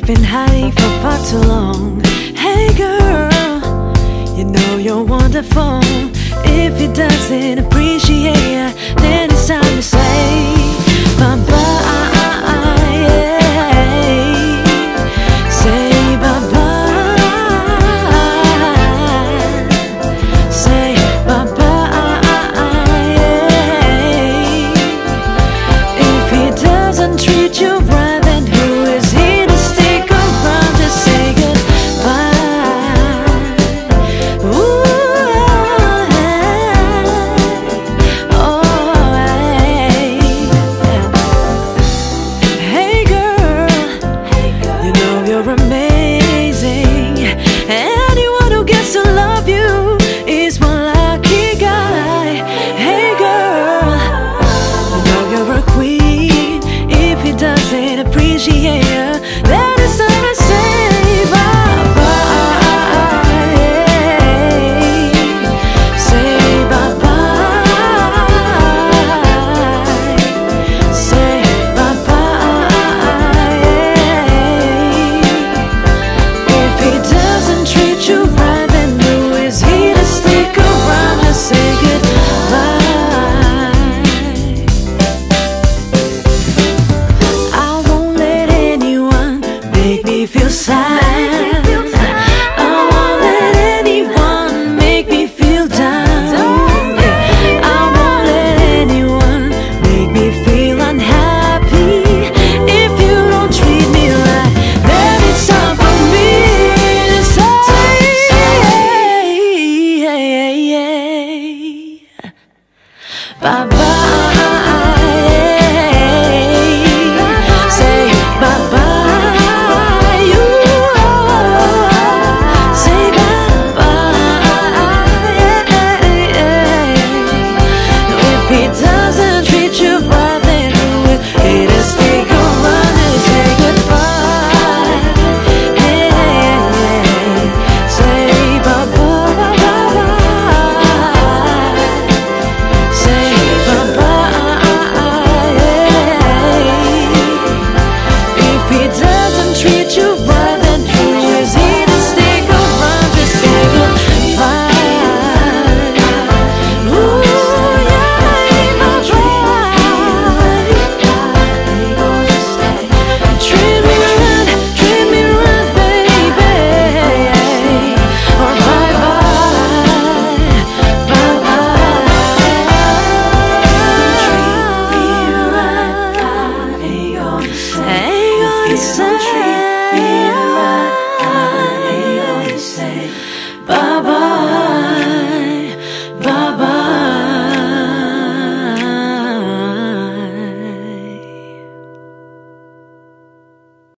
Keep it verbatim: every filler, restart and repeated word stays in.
You've been hiding for far too long. Hey girl, you know you're wonderful. If he doesn't appreciate you, then it's time to say bye-bye. Say bye-bye. Say bye-bye. If he doesn't treat you right, then who is he to stick around to say goodbye? Ooh, oh, hey, hey girl, you know you're amazing. Anyone who gets to love you is one lucky guy. Hey girl, you know you're a queen. If he doesn't appreciate you, then it's time to say bye-bye. Say bye-bye. Say bye-bye. If he doesn't treat you right, then who is he to stick around to say goodbye? I won't let anyone make me feel sad. I won't let anyone make me feel down. I won't let anyone make me feel unhappy. If you don't treat me right, then it's time for me to say bye-bye. Say bye-bye. You say bye-bye. If he doesn't treat you right, then who is he to stick around and say goodbye? Hey, say bye-bye. Say bye-bye. If he doesn't treat you right, then who is he to stick around to say goodbye? Ooh, yeah, ain't no try. Treat me right, treat me right, baby. Or bye-bye, bye-bye. Treat me right, I ain't gonna say. Ain't gonna say.